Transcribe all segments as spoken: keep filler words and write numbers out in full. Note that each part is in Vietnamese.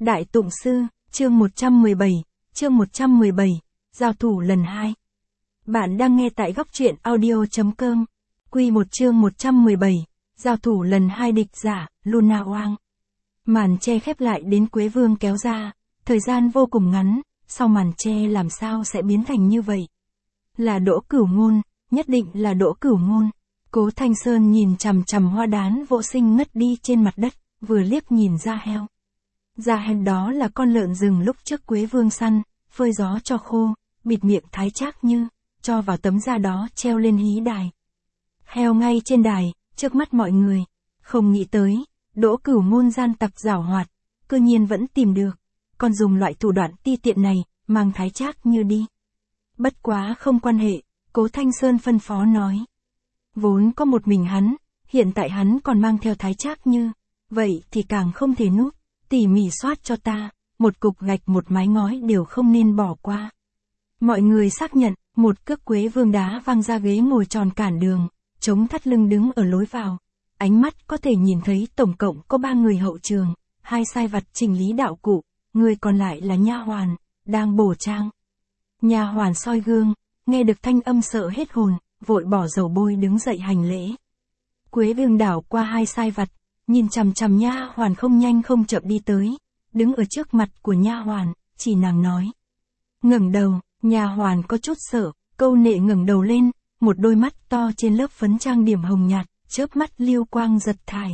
Đại Tụng Sư, chương một trăm mười bảy, chương một trăm mười bảy, giao thủ lần hai. Bạn đang nghe tại góc truyện audio.com. Quy một chương một trăm mười bảy, giao thủ lần hai địch giả, Luna Oang. Màn che khép lại đến Quế Vương kéo ra, thời gian vô cùng ngắn, sau màn che làm sao sẽ biến thành như vậy? Là Đỗ Cửu Ngôn, nhất định là Đỗ Cửu Ngôn. Cố Thanh Sơn nhìn chằm chằm Hoa Đán Vô Sinh ngất đi trên mặt đất, vừa liếc nhìn ra heo. Da heo đó là con lợn rừng lúc trước Quế Vương săn, phơi gió cho khô, bịt miệng Thái Trác Như, cho vào tấm da đó treo lên hí đài. Heo ngay trên đài, trước mắt mọi người, không nghĩ tới, Đỗ Cửu Ngôn gian tặc giảo hoạt, cơ nhiên vẫn tìm được, còn dùng loại thủ đoạn ti tiện này, mang Thái Trác Như đi. Bất quá không quan hệ, Cố Thanh Sơn phân phó nói. Vốn có một mình hắn, hiện tại hắn còn mang theo Thái Trác Như, vậy thì càng không thể núp, tỉ mỉ soát cho ta, một cục gạch một mái ngói đều không nên bỏ qua. Mọi người xác nhận, một cước Quế Vương đá văng ra ghế ngồi tròn cản đường, chống thắt lưng đứng ở lối vào. Ánh mắt có thể nhìn thấy tổng cộng có ba người hậu trường, hai sai vặt chỉnh lý đạo cụ, người còn lại là nha hoàn, đang bổ trang. Nha hoàn soi gương, nghe được thanh âm sợ hết hồn, vội bỏ dầu bôi đứng dậy hành lễ. Quế Vương đảo qua hai sai vặt, nhìn chằm chằm nha hoàn không nhanh không chậm đi tới, đứng ở trước mặt của nha hoàn, chỉ nàng nói. Ngẩng đầu, nha hoàn có chút sợ, câu nệ ngẩng đầu lên, một đôi mắt to trên lớp phấn trang điểm hồng nhạt, chớp mắt liêu quang giật thải.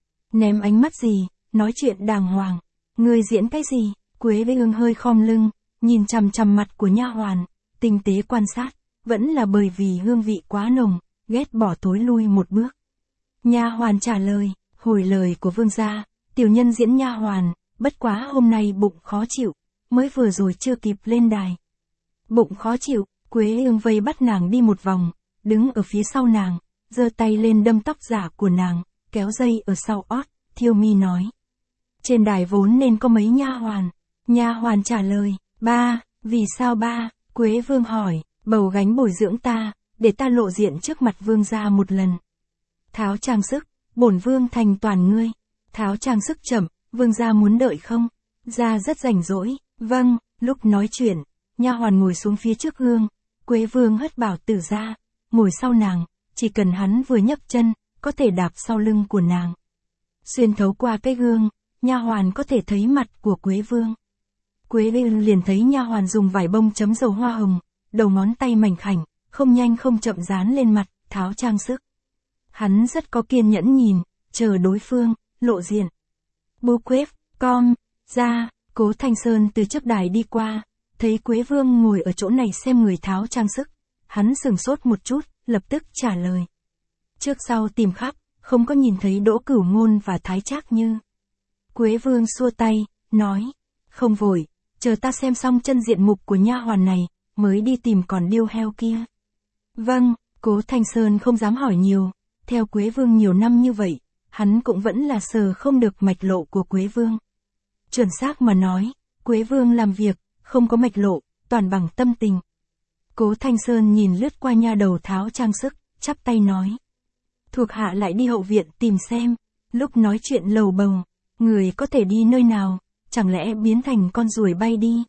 Ném ánh mắt gì, nói chuyện đàng hoàng, người diễn cái gì? Quế Vương hơi khom lưng, nhìn chằm chằm mặt của nha hoàn, tinh tế quan sát, vẫn là bởi vì hương vị quá nồng, ghét bỏ tối lui một bước. Nha hoàn trả lời, hồi lời của vương gia, tiểu nhân diễn nha hoàn, bất quá hôm nay bụng khó chịu, mới vừa rồi chưa kịp lên đài. Bụng khó chịu, Quế Vương vây bắt nàng đi một vòng, đứng ở phía sau nàng, giơ tay lên đâm tóc giả của nàng, kéo dây ở sau ót, thiêu mi nói. Trên đài vốn nên có mấy nha hoàn. Nha hoàn trả lời, ba, vì sao ba? Quế Vương hỏi, bầu gánh bồi dưỡng ta, để ta lộ diện trước mặt vương gia một lần. Tháo trang sức, bổn vương thành toàn ngươi. Tháo trang sức chậm, vương gia muốn đợi không? Gia rất rảnh rỗi. Vâng. Lúc nói chuyện, nha hoàn ngồi xuống phía trước gương, Quế Vương hất bảo tử ra, ngồi sau nàng, chỉ cần hắn vừa nhấc chân, có thể đạp sau lưng của nàng. Xuyên thấu qua cái gương, nha hoàn có thể thấy mặt của Quế Vương. Quế Vương liền thấy nha hoàn dùng vải bông chấm dầu hoa hồng, đầu ngón tay mảnh khảnh, không nhanh không chậm dán lên mặt, tháo trang sức. Hắn rất có kiên nhẫn nhìn, chờ đối phương lộ diện. Bu quếp, com, ra, Cố Thanh Sơn từ trước đài đi qua, thấy Quế Vương ngồi ở chỗ này xem người tháo trang sức, hắn sửng sốt một chút, lập tức trả lời. Trước sau tìm khắp, không có nhìn thấy Đỗ Cửu Ngôn và Thái Trác Như. Quế Vương xua tay, nói, không vội, chờ ta xem xong chân diện mục của nha hoàn này, mới đi tìm còn điêu heo kia. Vâng. Cố Thanh Sơn không dám hỏi nhiều, theo Quế Vương nhiều năm như vậy, hắn cũng vẫn là sờ không được mạch lộ của Quế Vương. Chuẩn xác mà nói, Quế Vương làm việc, không có mạch lộ, toàn bằng tâm tình. Cố Thanh Sơn nhìn lướt qua nha đầu tháo trang sức, chắp tay nói. Thuộc hạ lại đi hậu viện tìm xem, lúc nói chuyện lầu bầu, người có thể đi nơi nào, chẳng lẽ biến thành con ruồi bay đi.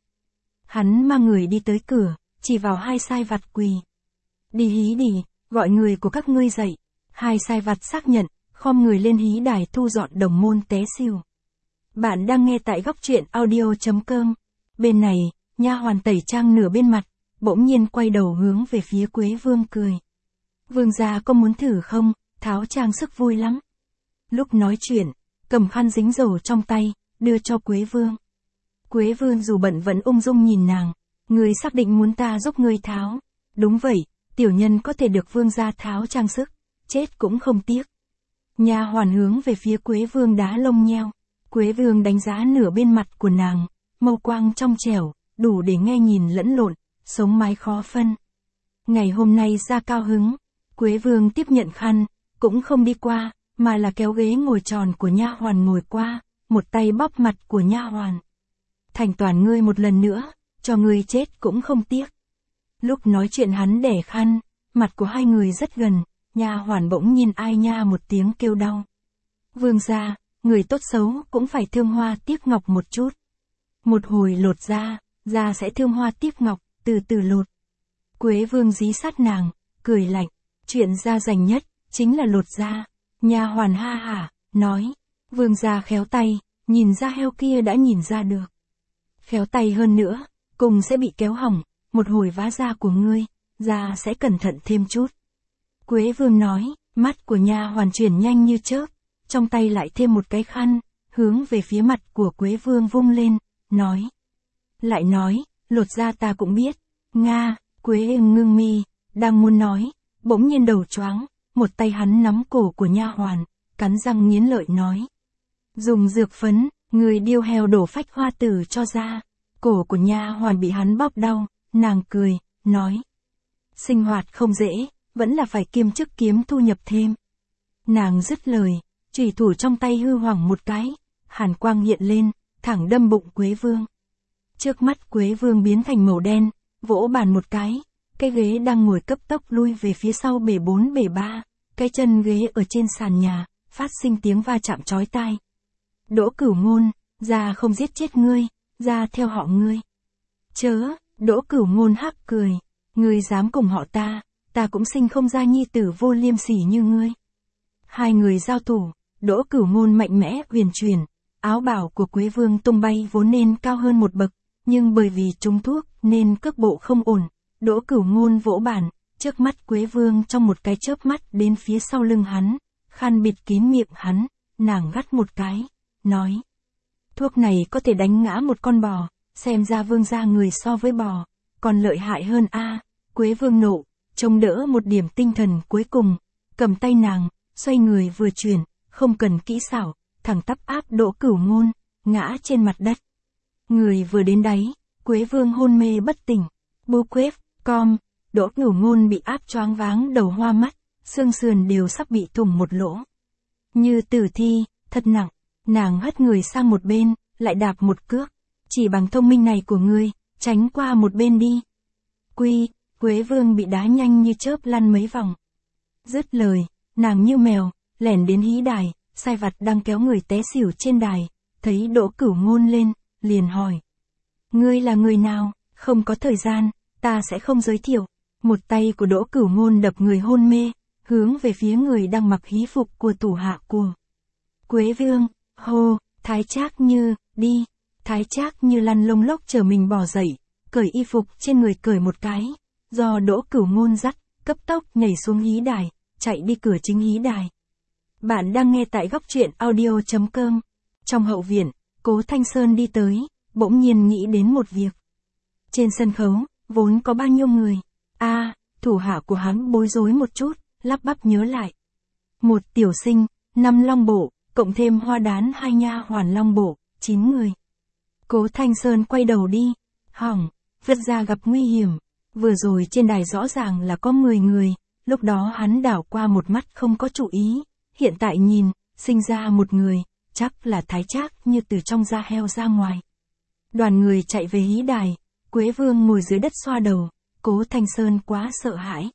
Hắn mang người đi tới cửa, chỉ vào hai sai vặt quỳ. Đi hí đi, gọi người của các ngươi dậy. Hai sai vặt xác nhận, khom người lên hí đài thu dọn đồng môn té xỉu. Bạn đang nghe tại góc truyện audio.com. Bên này, nha hoàn tẩy trang nửa bên mặt, bỗng nhiên quay đầu hướng về phía Quế Vương cười. Vương gia có muốn thử không, tháo trang sức vui lắm. Lúc nói chuyện, cầm khăn dính dầu trong tay, đưa cho Quế Vương. Quế Vương dù bận vẫn ung dung nhìn nàng, người xác định muốn ta giúp ngươi tháo. Đúng vậy, tiểu nhân có thể được vương gia tháo trang sức, chết cũng không tiếc. Nha hoàn hướng về phía Quế Vương đá lông nheo. Quế Vương đánh giá nửa bên mặt của nàng, mâu quang trong trẻo, đủ để nghe nhìn lẫn lộn, sống mái khó phân. Ngày hôm nay ra cao hứng, Quế Vương tiếp nhận khăn, cũng không đi qua, mà là kéo ghế ngồi tròn của nha hoàn ngồi qua, một tay bóp mặt của nha hoàn. Thành toàn ngươi một lần nữa, cho ngươi chết cũng không tiếc. Lúc nói chuyện hắn đẻ khăn, mặt của hai người rất gần, nha hoàn bỗng nhìn ai nha một tiếng kêu đau. Vương gia, người tốt xấu cũng phải thương hoa tiếc ngọc một chút, Một hồi lột da, da sẽ thơm hoa tiếp ngọc, từ từ lột. Quế Vương dí sát nàng, cười lạnh, chuyện da dành nhất, chính là lột da. Nha hoàn ha hả, nói, Vương gia khéo tay, nhìn da heo kia đã nhìn ra được. Khéo tay hơn nữa, cùng sẽ bị kéo hỏng, một hồi vá da của ngươi, da sẽ cẩn thận thêm chút. Quế Vương nói, mắt của nha hoàn chuyển nhanh như chớp, trong tay lại thêm một cái khăn, hướng về phía mặt của Quế Vương vung lên, nói. Lại nói, lột da ta cũng biết. Nga, Quế ngưng mi, đang muốn nói, bỗng nhiên đầu choáng, một tay hắn nắm cổ của nha hoàn, cắn răng nghiến lợi nói. Dùng dược phấn, người điêu heo đổ phách hoa tử cho ra. Cổ của nha hoàn bị hắn bóp đau, nàng cười, nói. Sinh hoạt không dễ, vẫn là phải kiêm chức kiếm thu nhập thêm. Nàng dứt lời, chùy thủ trong tay hư hoảng một cái, hàn quang hiện lên, thẳng đâm bụng Quế Vương. Trước mắt Quế Vương biến thành màu đen, vỗ bàn một cái, cái ghế đang ngồi cấp tốc lui về phía sau bể bốn bể ba, cái chân ghế ở trên sàn nhà, phát sinh tiếng va chạm chói tai. Đỗ Cửu Ngôn, ra không giết chết ngươi, ra theo họ ngươi. Chớ, Đỗ Cửu Ngôn hắc cười, ngươi dám cùng họ ta, ta cũng sinh không ra nhi tử vô liêm sỉ như ngươi. Hai người giao thủ, Đỗ Cửu Ngôn mạnh mẽ huyền chuyển, áo bào của Quế Vương tung bay vốn nên cao hơn một bậc, nhưng bởi vì trúng thuốc nên cước bộ không ổn. Đỗ Cửu Ngôn vỗ bàn, trước mắt Quế Vương trong một cái chớp mắt đến phía sau lưng hắn, khăn bịt kín miệng hắn, nàng gắt một cái, nói. Thuốc này có thể đánh ngã một con bò, xem ra Vương gia người so với bò, còn lợi hại hơn a. À. Quế Vương nộ, chống đỡ một điểm tinh thần cuối cùng, cầm tay nàng, xoay người vừa chuyển, không cần kỹ xảo, thẳng tắp áp Đỗ Cửu Ngôn, ngã trên mặt đất. Người vừa đến đáy, Quế Vương hôn mê bất tỉnh. Bu quếp, com, Đỗ Cửu Ngôn bị áp choáng váng đầu hoa mắt, xương sườn đều sắp bị thủng một lỗ. Như tử thi, thật nặng, nàng hất người sang một bên, lại đạp một cước. Chỉ bằng thông minh này của ngươi, tránh qua một bên đi. Quy, Quế Vương bị đá nhanh như chớp lăn mấy vòng. Dứt lời, nàng như mèo, lẻn đến hí đài, sai vặt đang kéo người té xỉu trên đài, thấy Đỗ Cửu Ngôn lên, liền hỏi. Ngươi là người nào, không có thời gian, ta sẽ không giới thiệu. Một tay của Đỗ Cửu Ngôn đập người hôn mê, hướng về phía người đang mặc hí phục của thủ hạ của Quế Vương, hô, Thái Trác Như, đi. Thái Trác Như lăn lông lốc chờ mình bò dậy, cởi y phục trên người cởi một cái, do Đỗ Cửu Ngôn dắt, cấp tốc nhảy xuống hí đài, chạy đi cửa chính hí đài. Bạn đang nghe tại góc truyện audio chấm com. Trong hậu viện, Cố Thanh Sơn đi tới, bỗng nhiên nghĩ đến một việc. Trên sân khấu, vốn có bao nhiêu người? A, à, thủ hạ của hắn bối rối một chút, lắp bắp nhớ lại. Một tiểu sinh, năm long bộ, cộng thêm hoa đán hai nha hoàn long bộ, chín người. Cố Thanh Sơn quay đầu đi, hỏng, vượt ra gặp nguy hiểm. Vừa rồi trên đài rõ ràng là có mười người, lúc đó hắn đảo qua một mắt không có chú ý. Hiện tại nhìn, sinh ra một người, chắc là Thái Trác Như từ trong da heo ra ngoài. Đoàn người chạy về hí đài, Quế Vương ngồi dưới đất xoa đầu, Cố Thanh Sơn quá sợ hãi.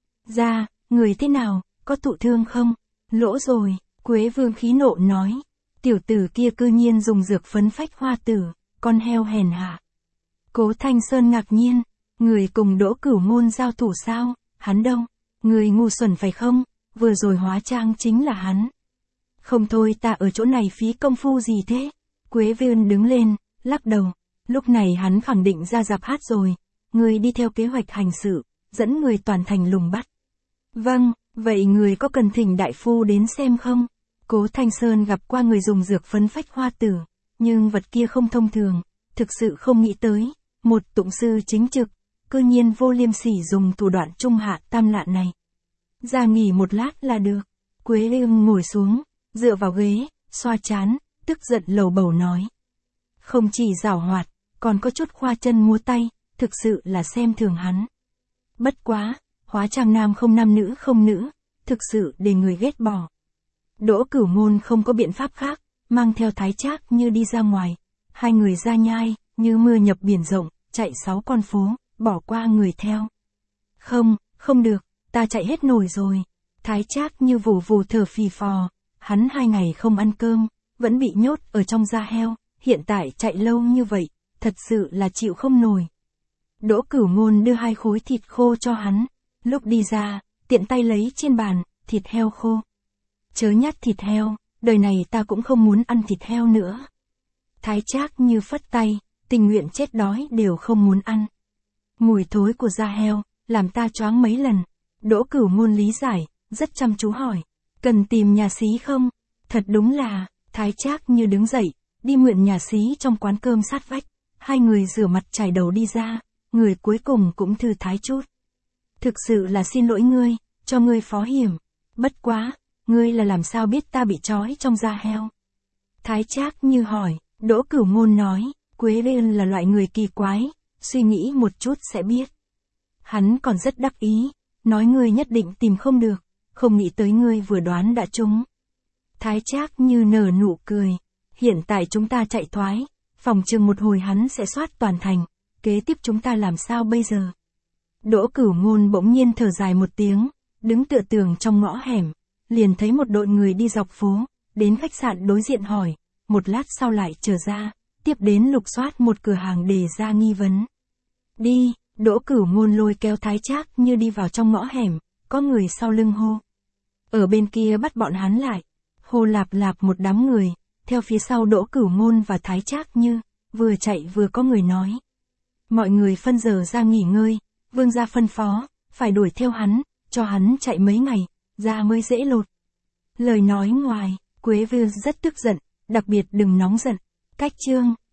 Ra, người thế nào, có thụ thương không? Lỗ rồi, Quế Vương khí nộ nói. Tiểu tử kia cư nhiên dùng dược phấn phách hoa tử, con heo hèn hạ. Cố Thanh Sơn ngạc nhiên, người cùng Đỗ Cửu Ngôn giao thủ sao, hắn đâu? Người ngu xuẩn phải không? Vừa rồi hóa trang chính là hắn. Không thôi, ta ở chỗ này phí công phu gì thế? Quế Vương đứng lên, lắc đầu. Lúc này hắn khẳng định ra dạp hát rồi. Người đi theo kế hoạch hành sự, dẫn người toàn thành lùng bắt. Vâng, vậy người có cần thỉnh đại phu đến xem không? Cố Thanh Sơn gặp qua người dùng dược phấn phách hoa tử, nhưng vật kia không thông thường, thực sự không nghĩ tới. Một tụng sư chính trực, cư nhiên vô liêm sỉ dùng thủ đoạn trung hạ tam lạn này. Ra nghỉ một lát là được. Quế Vương ngồi xuống, dựa vào ghế, xoa trán, tức giận lầu bầu nói. Không chỉ giảo hoạt, còn có chút khoa chân múa tay, thực sự là xem thường hắn. Bất quá, hóa trang nam không nam nữ không nữ, thực sự để người ghét bỏ. Đỗ Cửu Ngôn không có biện pháp khác, mang theo Thái Trác Như đi ra ngoài. Hai người ra nhai, như mưa nhập biển rộng, chạy sáu con phố, bỏ qua người theo. Không, không được, ta chạy hết nổi rồi. Thái Trác Như vù vù thở phì phò, hắn hai ngày không ăn cơm, vẫn bị nhốt ở trong da heo, hiện tại chạy lâu như vậy, thật sự là chịu không nổi. Đỗ Cửu Ngôn đưa hai khối thịt khô cho hắn, lúc đi ra, tiện tay lấy trên bàn, thịt heo khô. Chớ nhát thịt heo, đời này ta cũng không muốn ăn thịt heo nữa. Thái Trác Như phất tay, tình nguyện chết đói đều không muốn ăn. Mùi thối của da heo, làm ta choáng mấy lần. Đỗ Cửu Ngôn lý giải, rất chăm chú hỏi, cần tìm nhà xí không? Thật đúng là, Thái Trác Như đứng dậy, đi mượn nhà xí trong quán cơm sát vách. Hai người rửa mặt chải đầu đi ra, người cuối cùng cũng thư thái chút. Thực sự là xin lỗi ngươi, cho ngươi phó hiểm. Bất quá, ngươi là làm sao biết ta bị trói trong da heo? Thái Trác Như hỏi, Đỗ Cửu Ngôn nói, Quế Liên là loại người kỳ quái, suy nghĩ một chút sẽ biết. Hắn còn rất đắc ý, nói ngươi nhất định tìm không được, không nghĩ tới ngươi vừa đoán đã trúng. Thái Trác Như nở nụ cười, hiện tại chúng ta chạy thoái, phòng chừng một hồi hắn sẽ soát toàn thành, kế tiếp chúng ta làm sao bây giờ? Đỗ Cửu Ngôn bỗng nhiên thở dài một tiếng, đứng tựa tường trong ngõ hẻm, liền thấy một đội người đi dọc phố, đến khách sạn đối diện hỏi, một lát sau lại trở ra, tiếp đến lục soát một cửa hàng để ra nghi vấn. Đi, Đỗ Cửu Ngôn lôi kéo Thái Trác Như đi vào trong ngõ hẻm, có người sau lưng hô. Ở bên kia bắt bọn hắn lại, hô lạp lạp một đám người, theo phía sau Đỗ Cửu Ngôn và Thái Trác Như, vừa chạy vừa có người nói. Mọi người phân giờ ra nghỉ ngơi, vương gia phân phó, phải đuổi theo hắn, cho hắn chạy mấy ngày, da mới dễ lột. Lời nói ngoài, Quế Vương rất tức giận, đặc biệt đừng nóng giận, cách chương.